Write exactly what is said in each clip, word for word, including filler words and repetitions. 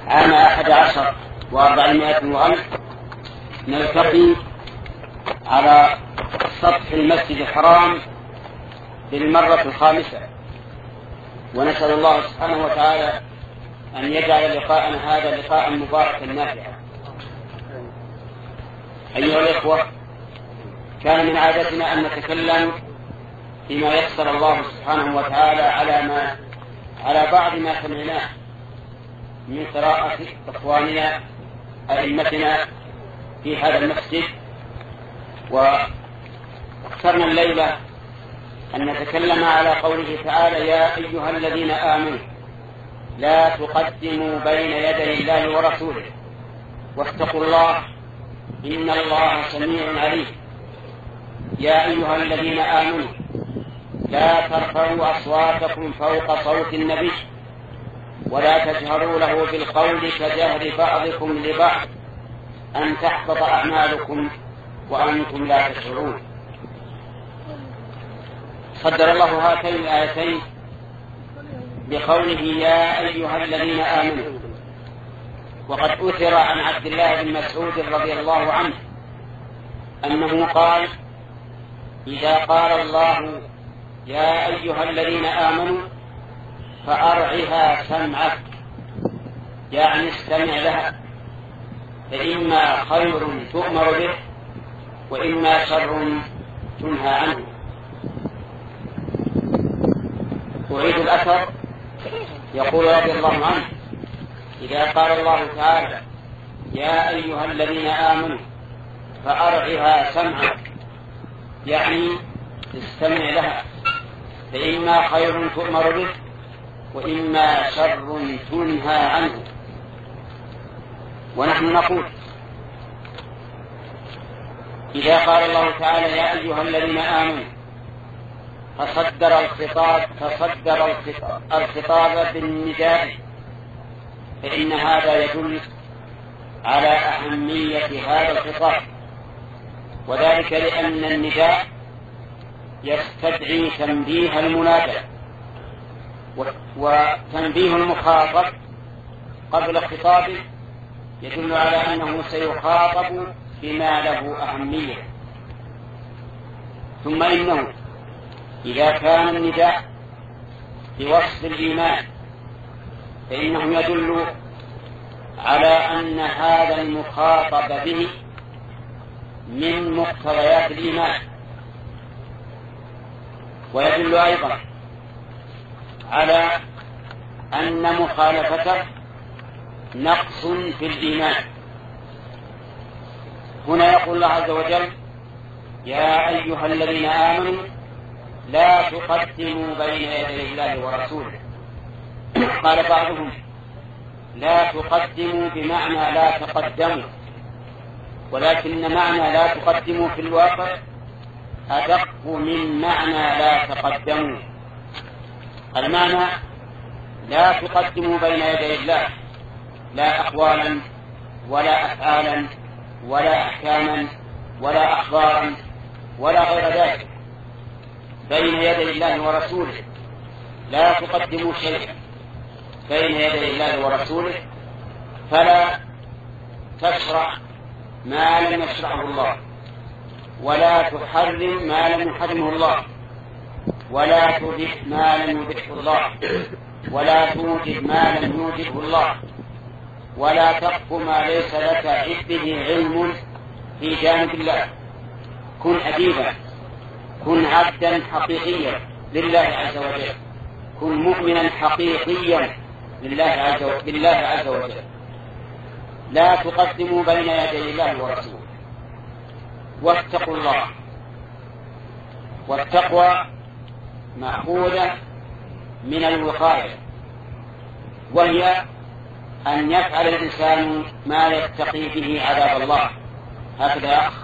عام أحد عشر وأربعمائة وألف نلتقي على سطح المسجد الحرام للمرة الخامسة، ونسأل الله سبحانه وتعالى أن يجعل لقاءنا هذا لقاء مباركا نافعا. أيها الإخوة، كان من عادتنا أن نتكلم فيما يسر الله سبحانه وتعالى على ما على بعض ما سمعناه من قراءة إخواننا أئمتنا في هذا المسجد، واخترنا الليلة أن نتكلم على قوله تعالى: يا أيها الذين آمنوا لا تقدموا بين يدي الله ورسوله واتقوا الله إن الله سميع عليم. يا أيها الذين آمنوا لا ترفعوا أصواتكم فوق صوت النبي ولا تجهروا له بالقول كجهر بعضكم لبعض أن تحبط أعمالكم وأنتم لا تشعرون. صدر الله هاتين الآيتين بقوله: يا أيها الذين آمنوا. وقد أثر عن عبد الله بن مسعود رضي الله عنه أنه قال: إذا قال الله يا أيها الذين آمنوا فأرعها سمعك، يعني استمع لها، فإما خير تؤمر به وإما شر تنهى عنه. أعيد الأثر. يقول رضي الله عنه: إذا قال الله تعالى يا أيها الذين آمنوا فأرعها سمعك، يعني استمع لها، فإما خير تؤمر به وإما شر تنهى عنه. ونحن نقول: إذا قال الله تعالى يا أيها الذين آمنوا فصدر الخطاب فصدر الخطاب بالنداء، فإن هذا يدل على أهمية هذا الخطاب، وذلك لأن النداء يستدعي تنبيه المنادى، وتنبيه المخاطب قبل خطابه يدل على أنه سيخاطب بما له أهمية. ثم إنه إذا كان النداء بوصف الإيمان فإنه يدل على أن هذا المخاطب به من مقتضيات الإيمان، ويدل أيضا على أن مخالفته نقص في الإيمان. هنا يقول الله عز وجل: يا أيها الذين آمنوا لا تقدموا بين يدي الله ورسوله. قال بعضهم: لا تقدموا بمعنى لا تقدموا، ولكن معنى لا تقدموا في الواقع أدق من معنى لا تقدموا. المعنى: لا تقدموا بين يدي الله لا أقوالا ولا أفعالا ولا أحكاما ولا أخبارا ولا غير ذلك، بين يدي الله ورسوله لا تقدموا شيئا بين يدي الله ورسوله، فلا تشرع ما لم يشرعه الله، ولا تحرم ما لم يحرمه الله، ولا تبح ما لم يبحه الله، ولا توجب ما لم يوجبه الله، ولا تقف ما ليس لك به علم في جانب الله. كن أديبا، كن عبدا حقيقيا لله عز وجل، كن مؤمنا حقيقيا لله عز وجل, بالله عز وجل. لا تقدموا بين يدي الله ورسوله. واتقوا الله. والتقوى مأخوذة من الوقاية، وهي أن يفعل الإنسان ما يتقي به عذاب الله. هكذا يا أخ،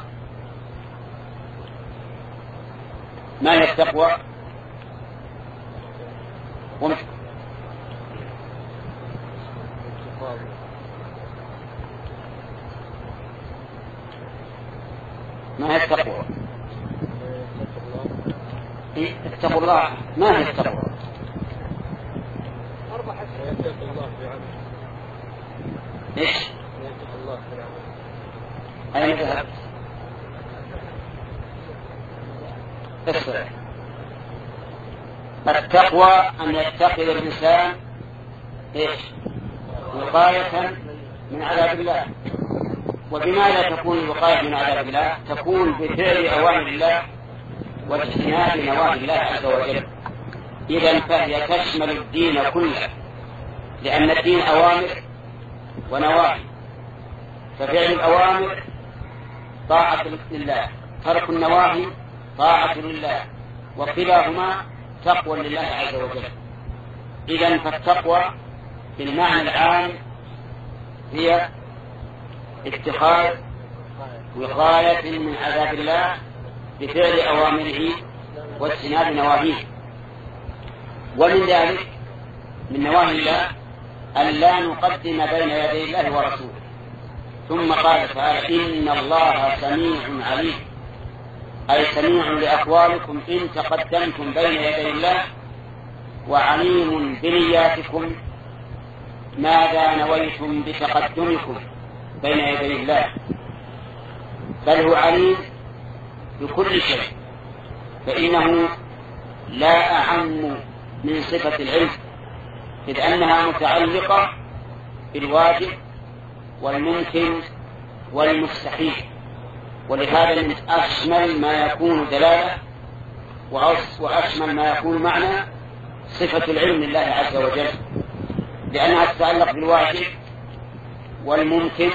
ما هي التقوى؟ ما هي التقوى؟ اتقوا الله. ما هي التقوى؟ إيش؟ أين ذهبت؟ اسرع. التقوى أن يتخذ الإنسان إيش؟ وقاية من عذاب الله. وبماذا تكون الوقاية من عذاب الله؟ تكون بفعل أوامر الله واجتناب نواهي الله عز وجل. إذن فهي تشمل الدين كله، لأن الدين أوامر ونواهي، ففعل الأوامر طاعة لله، ترك النواهي طاعة لله، وكلاهما تقوى لله عز وجل. إذن فالتقوى بالمعنى العام هي اتخاذ وقاية من عذاب الله بفعل أوامره واجتناب نواهيه. ومن ذلك من نواهي الله أن لا نقدم بين يدي الله ورسوله. ثم قال تعالى إن الله سميع عليم، أي سميع لأقوالكم إن تقدمتم بين يدي الله، وعليم بنياتكم ماذا نويتم بتقدمكم بين يدي الله. بل هو عليم بكل شيء، فإنه لا أعم من صفة العلم، إذ أنها متعلقة بالواجب والممكن والمستحيل، ولهذا من أشمل ما يكون دلالة وأشمل ما يكون معنى صفة العلم لله عز وجل، لأنها تتعلق بالواجب والممكن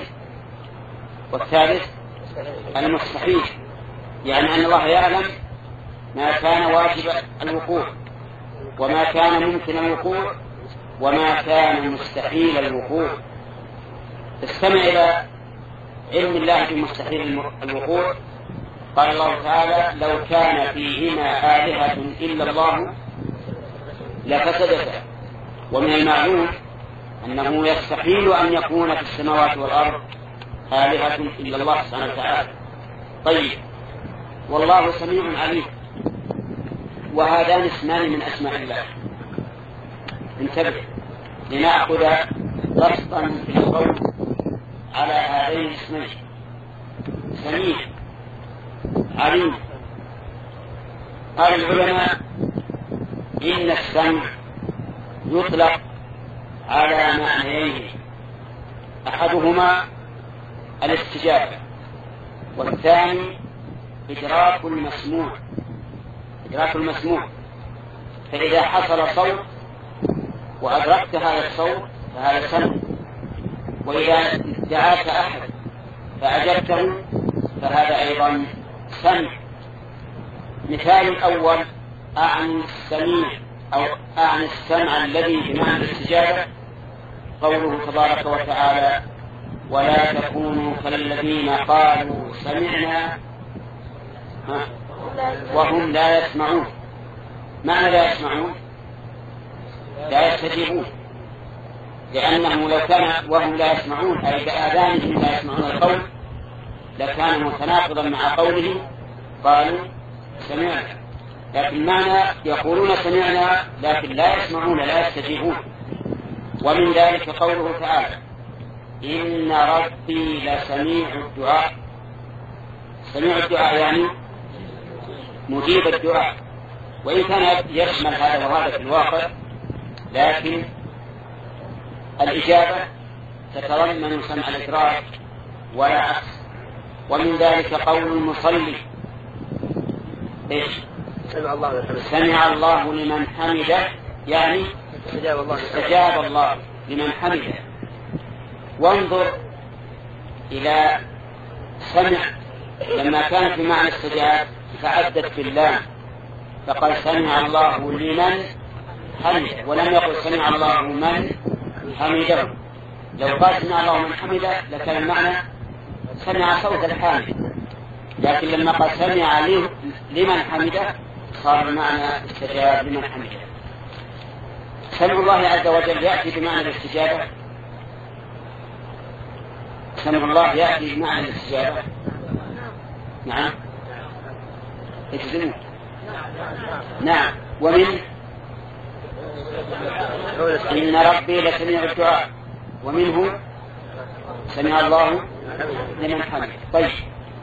والثالث المستحيل، يعني أن الله يعلم ما كان واجب الوقوع وما كان ممكن الوقوع وما كان مستحيل الوقوع. استمع إلى علم الله بمستحيل الوقوع. قال الله تعالى لو كان فيهما آلهة إلا الله لفسدتا. ومن المعلوم أنه يستحيل أن يكون في السماوات والأرض آلهة إلا الله سبحانه وتعالى. طيب، والله سميع عليم، وهذان اسمان من أسماء الله. انتبه لنأخذ بسطا في القول على هذين الاسمين، سميع عليم. قال العلماء إن السمع يطلق على معنيين، أحدهما الاستجابة، والثاني إدراك المسموع. إدراك المسموع، فإذا حصل صوت وأدركت هذا الصوت فهذا سمع، وإذا دعاك أحد فأجبته فهذا أيضا سمع. مثال الأول أعني السميع أو أعني السمع الذي بمعنى الاستجابة قوله تبارك وتعالى ولا تكونوا كالذين قالوا سمعنا وهم لا يسمعون. معنى لا يسمعون لا يستجيبون، لأنه لو كان وهم لا يسمعون أي بآذانهم لا يسمعون القول لكان متناقضا مع قوله قالوا سمعنا، لكن معنى يقولون سمعنا لكن لا يسمعون لا يستجيبون. ومن ذلك قوله تعالى إن ربي لسميع الدعاء. سميع الدعاء يعني مجيب الدعاء، وإن كان يشمل هذا وهذا في الواقع، لكن الإجابة تتضمن سمع الإدراك ولا عكس. ومن ذلك قول المصلي إيش؟ سمع الله لمن حمده، يعني استجاب الله, استجاب الله لمن حمده. وانظر إلى سمع لما كانت بمعنى استجاب فعدت في اللام، فقال سمع الله لمن حمده، ولم يقل سمع الله من حمده. لو قال سمع الله من حمده لكان المعنى سمع صوت الحامد، لكن لما قال سمع لمن حمده صار المعنى استجاب لمن حمده. سمع الله عز وجل يأتي بمعنى الاستجابة. سمع الله يأتي بمعنى الاستجابة. نعم اجزموا. نعم. ومن إن ربي لسميع الدعاء، ومنه سمع الله لمن حمده. طيب،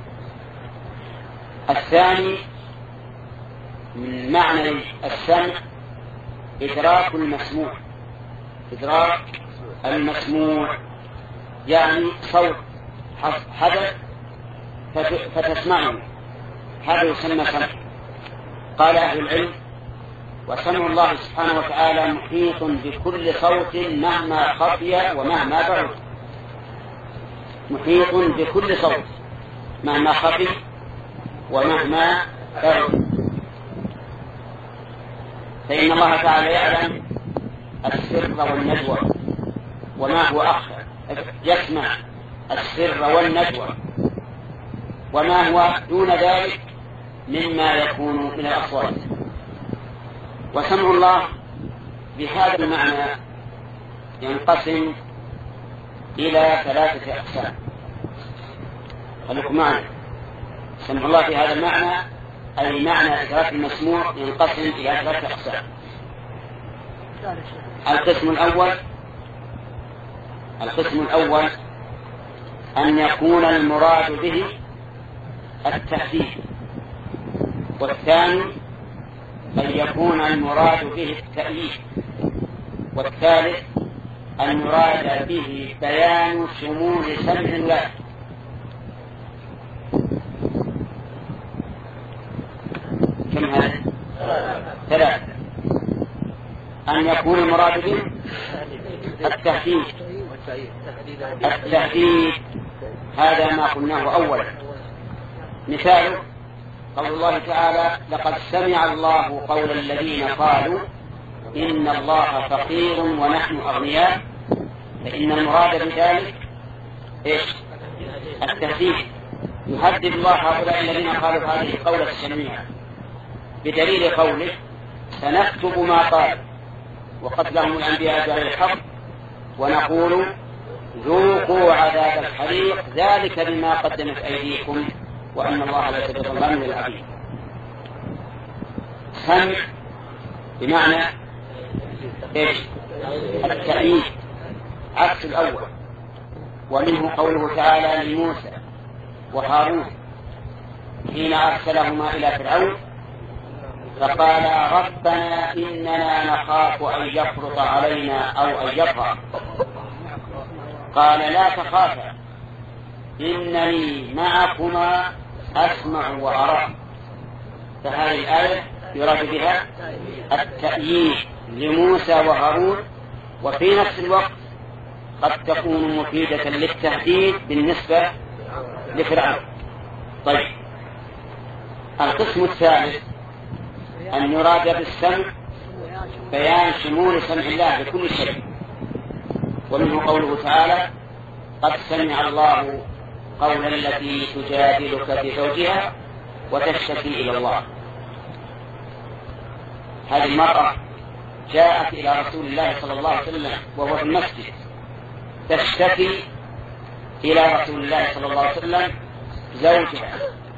الثاني من معنى السمع إدراك المسموع. إدراك المسموع يعني صوت حدث فتسمعه، هذا يسمى سمع. قال أهل العلم: وسمع الله سبحانه وتعالى محيط بكل صوت مهما خفي ومهما بعد. محيط بكل صوت مهما خفي ومهما بعد، فإن الله تعالى يعلم السر والنجوى وما هو أخفى، يسمع السر والنجوى وما هو دون ذلك مما يكون من الأصوات. وسمع الله بهذا المعنى ينقسم إلى ثلاثة أقسام. خليكم معنا. سمع الله في هذا المعنى أي معنى إدراك المسموع ينقسم إلى ثلاثة أقسام. القسم الأول القسم الأول أن يكون المراد به التحديد، والثاني أن يكون المراد به التأييد، والثالث أن يراد به بيان شمول سمع الله. كم هذا؟ ثلاثة. أن يكون المراد به التحديد. التحديد هذا ما قلناه أولا. مثاله قول الله تعالى: لقد سمع الله قول الذين قالوا إن الله فقير ونحن أغنياء. فإن المراد بذلك إيش؟ التهديد. يهدد الله هؤلاء الذين قالوا هذه القولة السميعة بدليل قوله: سنكتب ما قال وقتلهم الأنبياء بغير الحق ونقول ذوقوا عذاب الحريق ذلك بما قدمت أيديكم وأن الله ليس بظلام للعبيد. سمع بمعنى إيش؟ التأييد عكس الأول. ومنه قوله تعالى لموسى وهارون حين أرسلهما إلى فرعون فقال: ربنا إننا نخاف أن يفرط علينا أو أن يطغى. قال: لا تخافا إنني معكما أسمع وأرى. فهذه الآية يراد بها التأييد لموسى وهارون، وفي نفس الوقت قد تكون مفيدة للتهديد بالنسبة لفرعون. طيب، القسم الثالث أن يراد بالسمع بيان شمول سمع الله بكل شيء. ومنه قوله تعالى: قد سمع الله قول التي تجادلك في زوجها وتشتكي إلى الله. هذه المرأة جاءت إلى رسول الله صلى الله عليه وسلم وهو في المسجد تشتكي إلى رسول الله صلى الله عليه وسلم زوجها،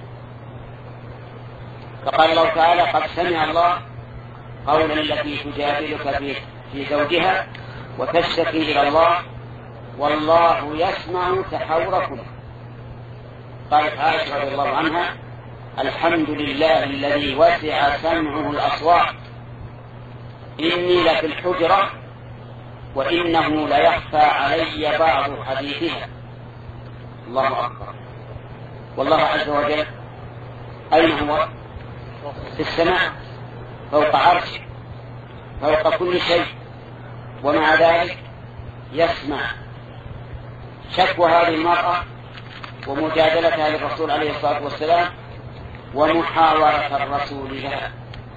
فقال الله تعالى: قد سمع الله قول التي تجادلك في, في زوجها وتشتكي إلى الله والله يسمع تحاوركم. قالت عائشة رضي الله عنها: الحمد لله الذي وسع سمعه الأصوات إني لفي الحجرة وإنه ليخفى علي بعض حديثها. الله أكبر. والله عز وجل أين هو؟ في السماء فوق عرشه فوق كل شيء، ومع ذلك يسمع شكوى هذه المرأة ومجادلتها للرسول عليه الصلاة والسلام ومحاورة الرسول لها.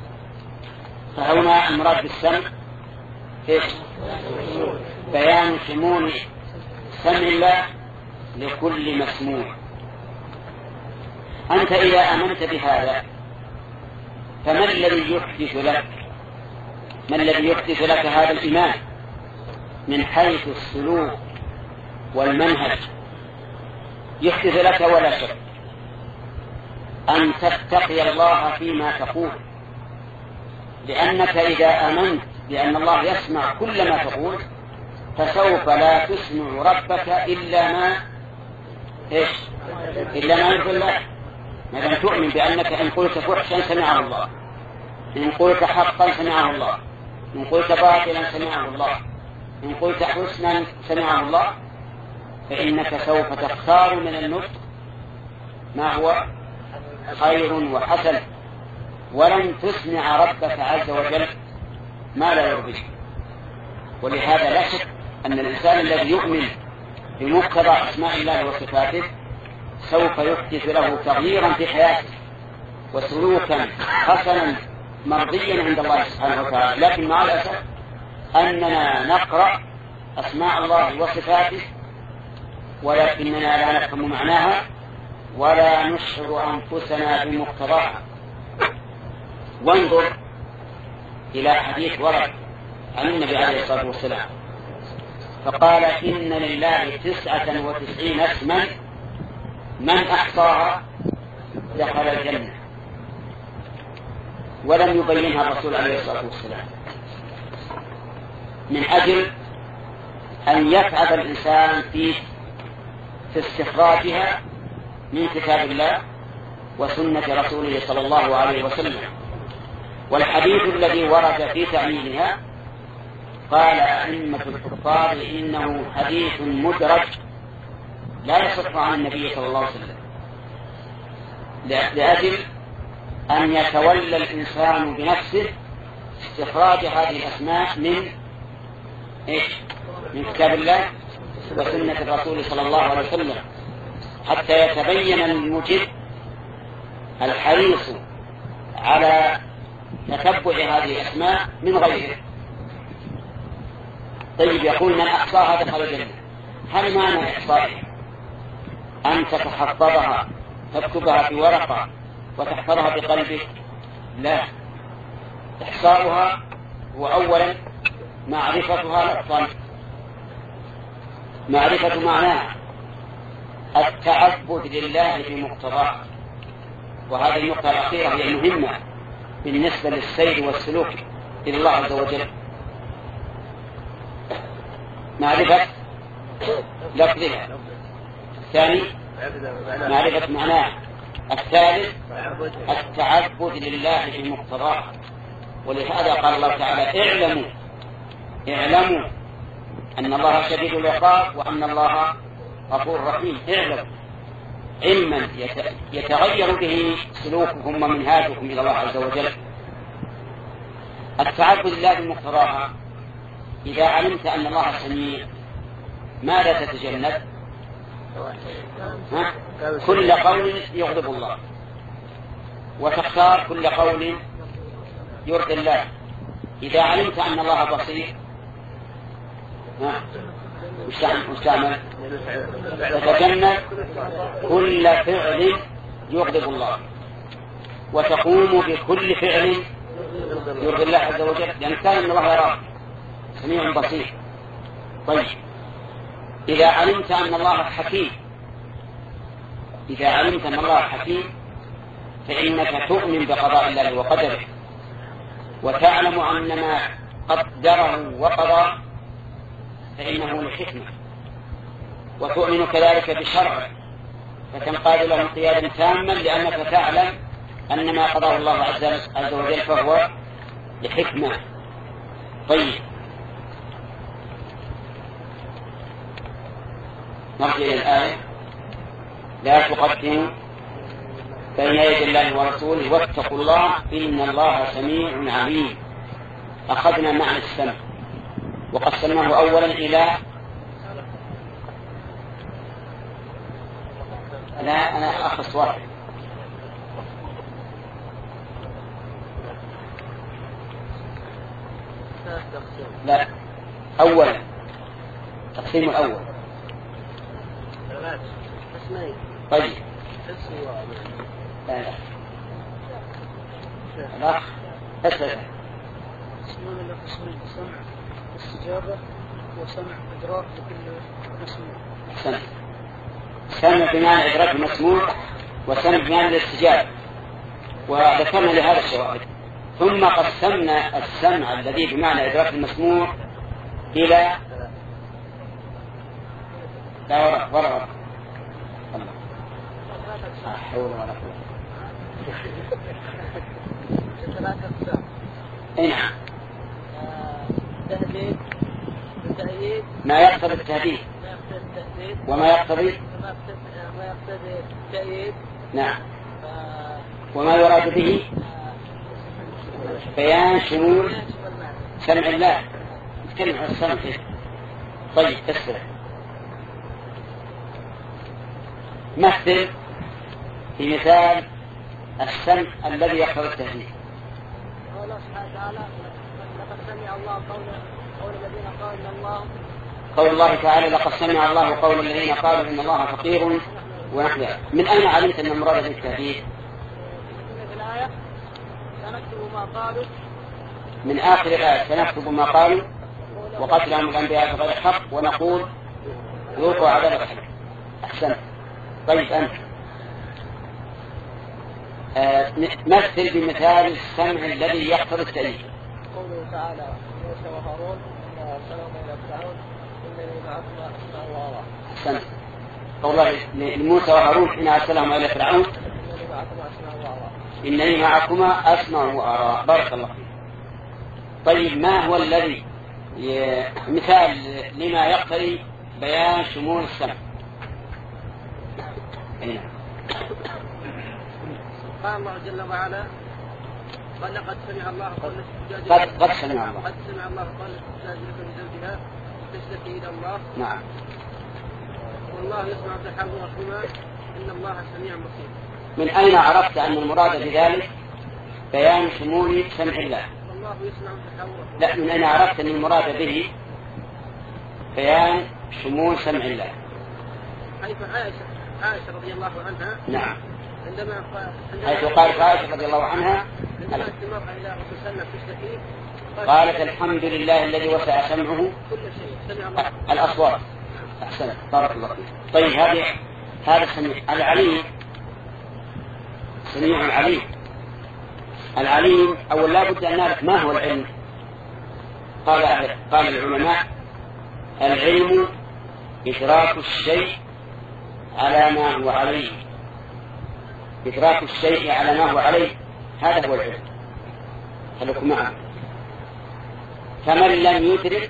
فهنا المراد بالسمع إيش؟ بيان شمول سمع الله لكل مسموع. أنت إذا آمنت بهذا فما الذي يحدث لك ما الذي يحدث لك هذا الإيمان من حيث السلوك والمنهج؟ يحدث لك ولا شك أن تتقي الله فيما تقول، لأنك إذا آمنت بأن الله يسمع كل ما تقول فسوف لا تسمع ربك إلا ما إيش إلا ما يرضي الله. ما دام تؤمن بأنك إن قلت فحشا سمعه الله، إن قلت حقا سمعه الله، إن قلت باطلا سمعه الله، إن قلت حسنا سمعه الله، فإنك سوف تختار من النطق ما هو خير وحسن، ولن تسمع ربك عز وجل ما لا يرضيه. ولهذا لا شك أن الإنسان الذي يؤمن بمقتضى أسماء الله وصفاته سوف يحدث له تغييرا في حياته وسلوكا حسنا مرضيا عند الله سبحانه وتعالى. لكن مع الأسف أننا نقرأ أسماء الله وصفاته ولكننا لا نفهم معناها ولا نشعر أنفسنا بمقتضاها. وانظر إلى حديث ورد عن النبي عليه الصلاة والسلام فقال إن لله تسعة وتسعين اسما من أحصاها دخل الجنة، ولم يبينها الرسول عليه الصلاة والسلام من أجل أن يتعب الإنسان في في استخراجها من كتاب الله وسنة رسوله صلى الله عليه وسلم. والحديث الذي ورد في تعليلها قال أئمة الحفاظ إنه حديث مدرج لا يصح عن النبي صلى الله عليه وسلم، لأجل أن يتولى الإنسان بنفسه استخراج هذه الأسماء من إيش؟ من كتاب الله وسنة الرسول صلى الله عليه وسلم، حتى يتبين المجد الحريص على تتبع هذه الأسماء من غيره. طيب، يقول من أحصاها دخل الجنة. هل معنى إحصائها أن تتحفظها تكتبها في ورقة وتحفظها بقلبك؟ لا، إحصاؤها هو أولا معرفتها لفظا، معرفة معناها، التعبد لله بمقتضاه. وهذه النقطة الأخيرة هي المهمة بالنسبة للسير والسلوك إلى الله عز وجل. معرفة لفظها، الثاني معرفة معناه، الثالث التعبد لله بمقتضاه. ولهذا قال الله تعالى اعلموا اعلموا أن الله شديد العقاب وأن الله غفور رحيم. اعلموا علما يتغير به سلوككم ومنهاجكم إلى الله عز وجل. التعبد لله بمقتضاها، إذا علمت أن الله سميع ماذا تتجنب؟ ها؟ كل قول يغضب الله، وتختار كل قول يرضي الله. إذا علمت أن الله بصير مستعمل تتجنب كل فعل يغضب الله، وتقوم بكل فعل يرضي الله عز وجل، لأن كان أن الله يراه سميع بصير. طيب، إذا علمت أن الله حكيم إذا علمت أن الله حكيم فإنك تؤمن بقضاء الله وقدره، وتعلم أن ما قدره وقضى فإنه لحكمة، وتؤمن كذلك بشرعه فتنقاد له انقيادا تاما، لأنك تعلم أن ما قضاه الله عز وجل فهو لحكمة. طيب، نرجع إلى الآية لا تقدموا بين يدي الله ورسوله واتقوا الله إن الله سميع عليم. أخذنا معنى السمع وقسمناه أولا إلى لا أنا أخص واحد لا أولا تقسيم الأول. طيب، لا لا لا أسأل اسمون الله قسمين: سمع استجابة وسمع إدراك لكل مسموع. سمع سمع بمعنى إدراك المسموع، وسمع بمعنى الاستجابة، وذكرنا لهذا الشواهد. ثم قسمنا السمع الذي بمعنى إدراك المسموع إلى لا ورا ورا ورا. الله. لا حول ولا قوة. ثلاثة أقسام. أي نعم. تهديد وتأييد. ما يقتضي التهديد. ما يقتضي التهديد. وما يقتضي. ما يقتضي التأييد. نعم. وما يراد به بيان شمول سمع الله. نتكلم عن السمع. طيب اسمع. مثل في مثال السمع الذي يقتضي التهديد. الله سبحانه وتعالى لقد سمع الله قول قول الذين قالوا ان الله قول الله تعالى لقد سمع الله قول الذين قالوا ان الله فقير ونحن. من اين علمت ان المراد بالتهديد؟ في الآية سنكتب ما قالوا. من آخر الآية سنكتب ما قالوا وقتلهم الأنبياء بغير حق ونقول ذوقوا عذاب الحريق. أحسنت. طيب أنت آه مثل بمثال السمع الذي يقتضي التأييد. قوله تعالى موسى وهارون إن أرسلهم إلى فرعون إنني معكما أسمع وأرى. أحسنت. قوله لموسى وهارون حين أرسلهم إلى فرعون إنني معكما أسمع وأرى. إنني معكما أسمع وأرى. بارك الله فيك. طيب ما هو الذي مثال لما يقتضي بيان شمول السمع؟ أين؟ قال الله جل وعلا قال لقد سمع الله قول قد قد سمع الله قد سمع الله قول الزاجرة لزوجها تشتكي إلى الله. نعم. والله يسمع تحاوركما إن الله سميع بصير. من أين عرفت أن المراد بذلك بيان شمول سمع الله؟ والله يسمع تحاوركما. لا، من أين عرفت أن المراد به بيان شمول سمع الله؟ حيث عائشة عائشة رضي الله عنها. نعم. عندما حيث قالت عائشة رضي الله عنها عندما استمر إلى رسول الله تشتكي قالت الحمد لله الذي وسع سمعه كل شيء سمع الله الأصوات. أحسنت. بارك الله فيك. طيب هذه هذا السميع العليم. سميع العليم. العليم أول لا بد أن نعرف ما هو العلم. قال قال العلماء العلم إدراك الشيء على ما هو عليه. إدراك الشيء على ما هو عليه هذا هو العلم. خليكم معه. فمن لم يدرك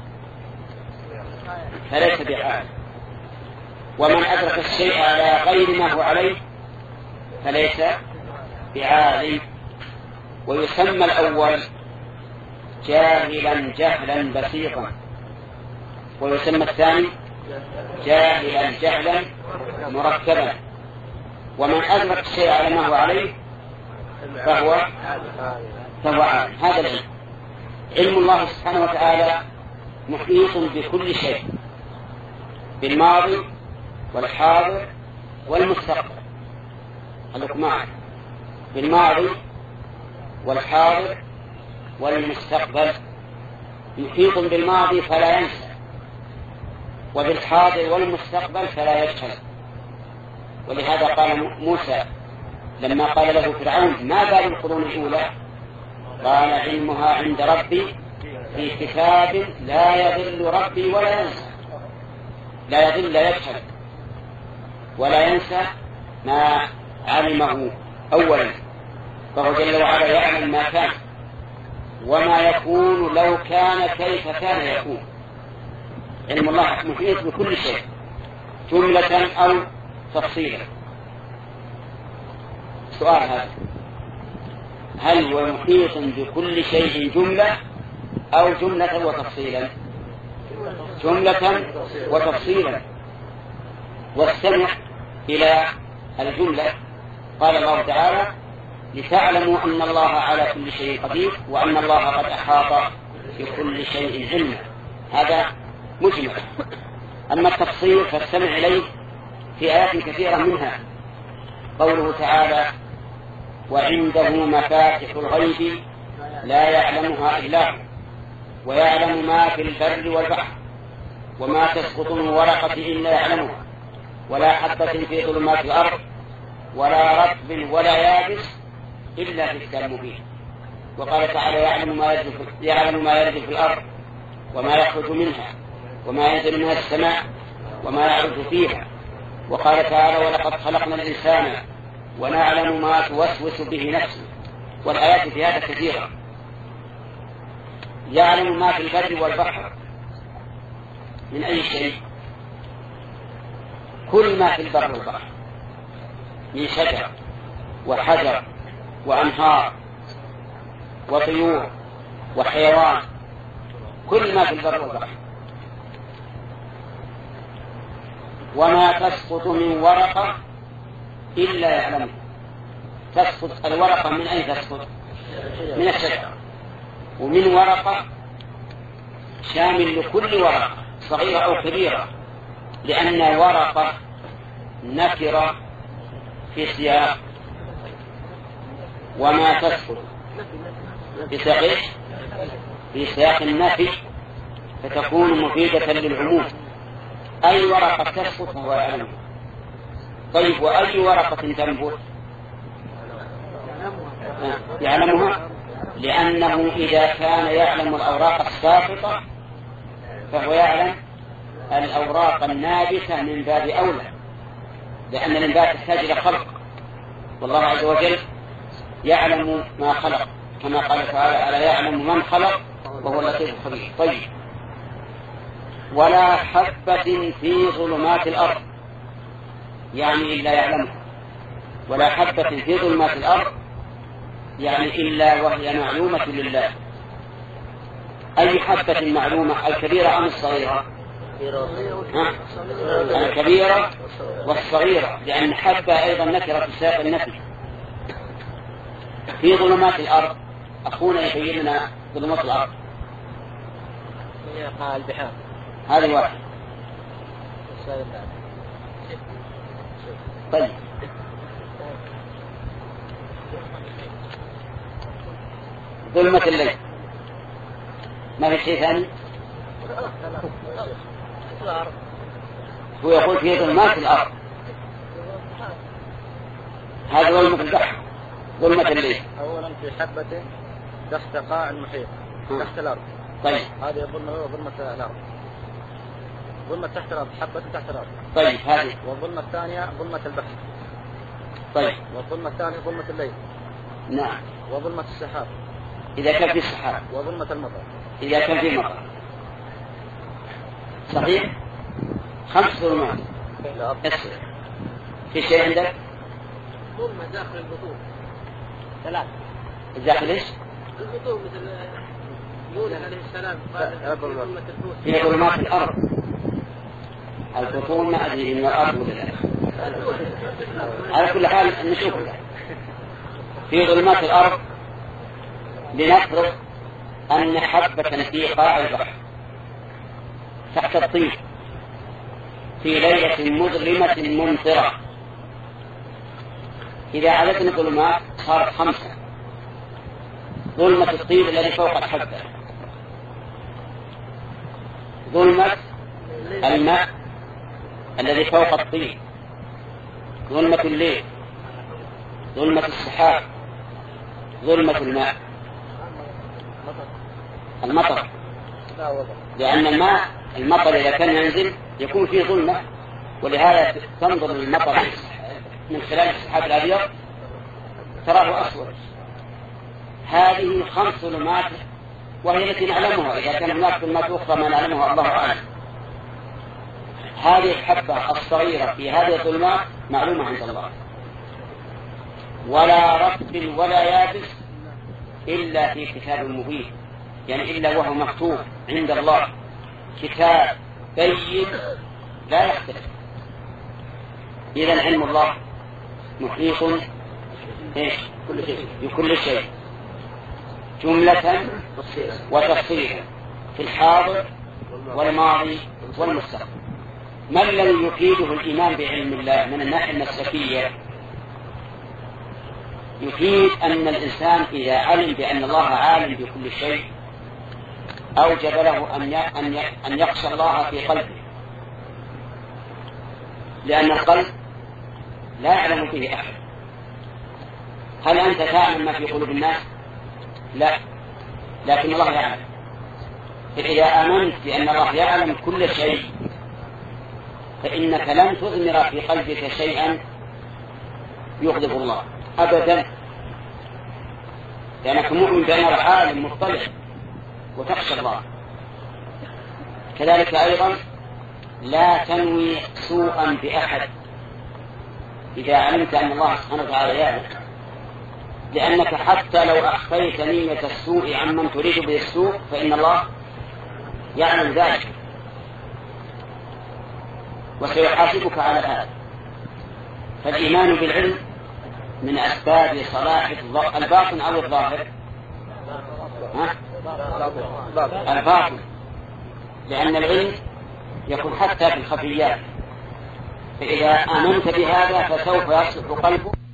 فليس بعالم، ومن أدرك الشيء على غير ما هو عليه فليس بعالم. ويسمى الأول جاهلا جهلا بسيطا، ويسمى الثاني جاهلا جهلا مركبا. ومن أدرك الشيء على ما هو عليه فهو فهو عالم. هذا العلم. علم الله سبحانه وتعالى محيط بكل شيء، بالماضي والحاضر والمستقبل. خليكم معي. بالماضي والحاضر والمستقبل. محيط بالماضي فلا ينسى، وبالحاضر والمستقبل فلا يجهل. ولهذا قال موسى لما قال له فرعون ما بال القرون الأولى؟ قال علمها عند ربي في كتاب لا يضل ربي ولا ينسى. لا يضل لا يجهل ولا ينسى ما علمه أولا، فهو جل وعلا يعلم ما كان وما يكون لو كان كيف كان يكون. علم الله محيط بكل شيء جملة أو تفصيلا. سؤال هذا، هل هو محيط بكل شيء جملة أو جملة وتفصيلا؟ جملة وتفصيلا. واستمع إلى الجملة. قال الله تعالى لتعلموا أن الله على كل شيء قدير وأن الله قد أحاط بكل شيء علما. هذا مجمل. أما التفصيل فاستمع إليه في آيات كثيرة، منها قوله تعالى وعنده مفاتح الغيب لا يعلمها إلا هو ويعلم ما في البر والبحر وما تسقط من ورقة إلا يعلمها ولا حبة في ظلمات الأرض ولا رطب ولا يابس إلا في كتاب مبين. وقال تعالى يعلم ما يرد يعلم ما يرد في الأرض وما يخرج منها وما ينزل منها السماء وما يعرج فيها. وقال تعالى ولقد خلقنا الإنسان ونعلم ما توسوس به نفسه. والآيات في هذا كثيرة. يعلم ما في البر والبحر من أي شيء؟ كل ما في البر والبحر من شجر وحجر وأنهار وطيور وحيوان، كل ما في البر والبحر. وما تسقط من ورقة إلا يعلمه. تسقط الورقة من أين تسقط؟ من الشجر. ومن ورقة شامل لكل ورقة صغيرة أو كبيرة، لأن ورقة نكرة في سياق وما تسقط في سياق في سياق النفي، فتكون مفيدة للعموم. أي ورقة تسقط هو يعلمها. طيب وأي ورقة تنبت؟ يعلمها، لأنه إذا كان يعلم الأوراق الساقطة فهو يعلم الأوراق النابتة من باب أولى، لأن النبات يحتاج إلى خلق، والله عز وجل يعلم ما خلق، كما قال تعالى ألا يعلم من خلق وهو اللطيف الخبير. طيب ولا حبة في ظلمات الأرض، يعني إلا يعلمها. ولا حبة في ظلمات الأرض يعني إلا وهي معلومة لله. أي حبة معلومة، الكبيرة أم الصغيرة؟ الكبيرة والصغيرة، لأن حبة أيضا نكرة في سياق النفي. في ظلمات الأرض أخونا يبين لنا ظلمات الأرض. هي البحار. هذا واحد. طيب ظلمة الليل ما في شيء ثاني. هو يقول في ظلمات الأرض، هذا ظلمة البحر. ظلمة الليل أولا في حبة تحت قاع المحيط تحت الأرض. طيب هذه ظلمة ظلمة الأرض. ظلمة تحت الأرض، حبة تحت الأرض. طيب هذه. والظلمة الثانية ظلمة البحر. طيب والظلمة الثانية ظلمة الليل. نعم. وظلمة السحاب إذا كان في السحاب. وظلمة المطر إذا كان في مطر. صحيح. خمس ظلمات. اسر في شيء عندك؟ ظلمة داخل البطون ثلاث. داخل ايش؟ البطون مثل يونس عليه السلام قال ظلمة الحوت. في ظلمات الأرض. البطون ما أدري من الأرض ولا لا. على كل حال نشوف في ظلمات الأرض. لنفرض أن حبة في قاع البحر تحت الطين في ليلة مظلمة ممطرة. إذا عددنا الظلمات صارت خمسة. ظلمة الطين الذي فوق الحبة، ظلمة الماء الذي فوق الطين، ظلمة الليل، ظلمة السحاب، ظلمة الماء. المطر، لأن الماء المطر إذا كان ينزل يكون فيه ظلمة، ولهذا تنظر المطر من خلال السحاب الأبيض تراه أسود. هذه خمس ظلمات وهي التي نعلمها. إذا كان هناك ظلمات أخرى ما نعلمها الله أعلم. هذه الحبة الصغيرة في هذه الظلمات معلومة عند الله. ولا رطب ولا يابس إلا في كتاب مبين، يعني إلا وهو مكتوب عند الله كتاب بين لا يختلف. إذن علم الله محيط بكل شيء جملة وتفصيلا في الحاضر والماضي والمستقبل. ما الذي يفيده الإيمان بعلم الله من الناحية المسلكية؟ يفيد أن الإنسان إذا علم بأن الله عالم بكل شيء أوجب له أن يخشى الله في قلبه، لأن القلب لا يعلم به أحد. هل أنت تعلم ما في قلوب الناس؟ لا، لكن الله يعلم. إذا آمنت بأن الله يعلم كل شيء فإنك لن تضمر في قلبك شيئا يغضب الله أبدا، لأنك مؤمن بأن العالم مطلع وتخشى الله. كذلك أيضا لا تنوي سوءا بأحد إذا علمت أن الله سبحانه وتعالى يعلم، لأنك حتى لو أخفيت نية السوء عمن تريد به السوء فإن الله يعلم ذلك وسيحاسبك على هذا. فالإيمان بالعلم من أسباب صلاح الباطن أو الظاهر؟ الباطن، لأن العلم يكون حتى في الخفيات، فإذا آمنت بهذا فسوف يصلح قلبك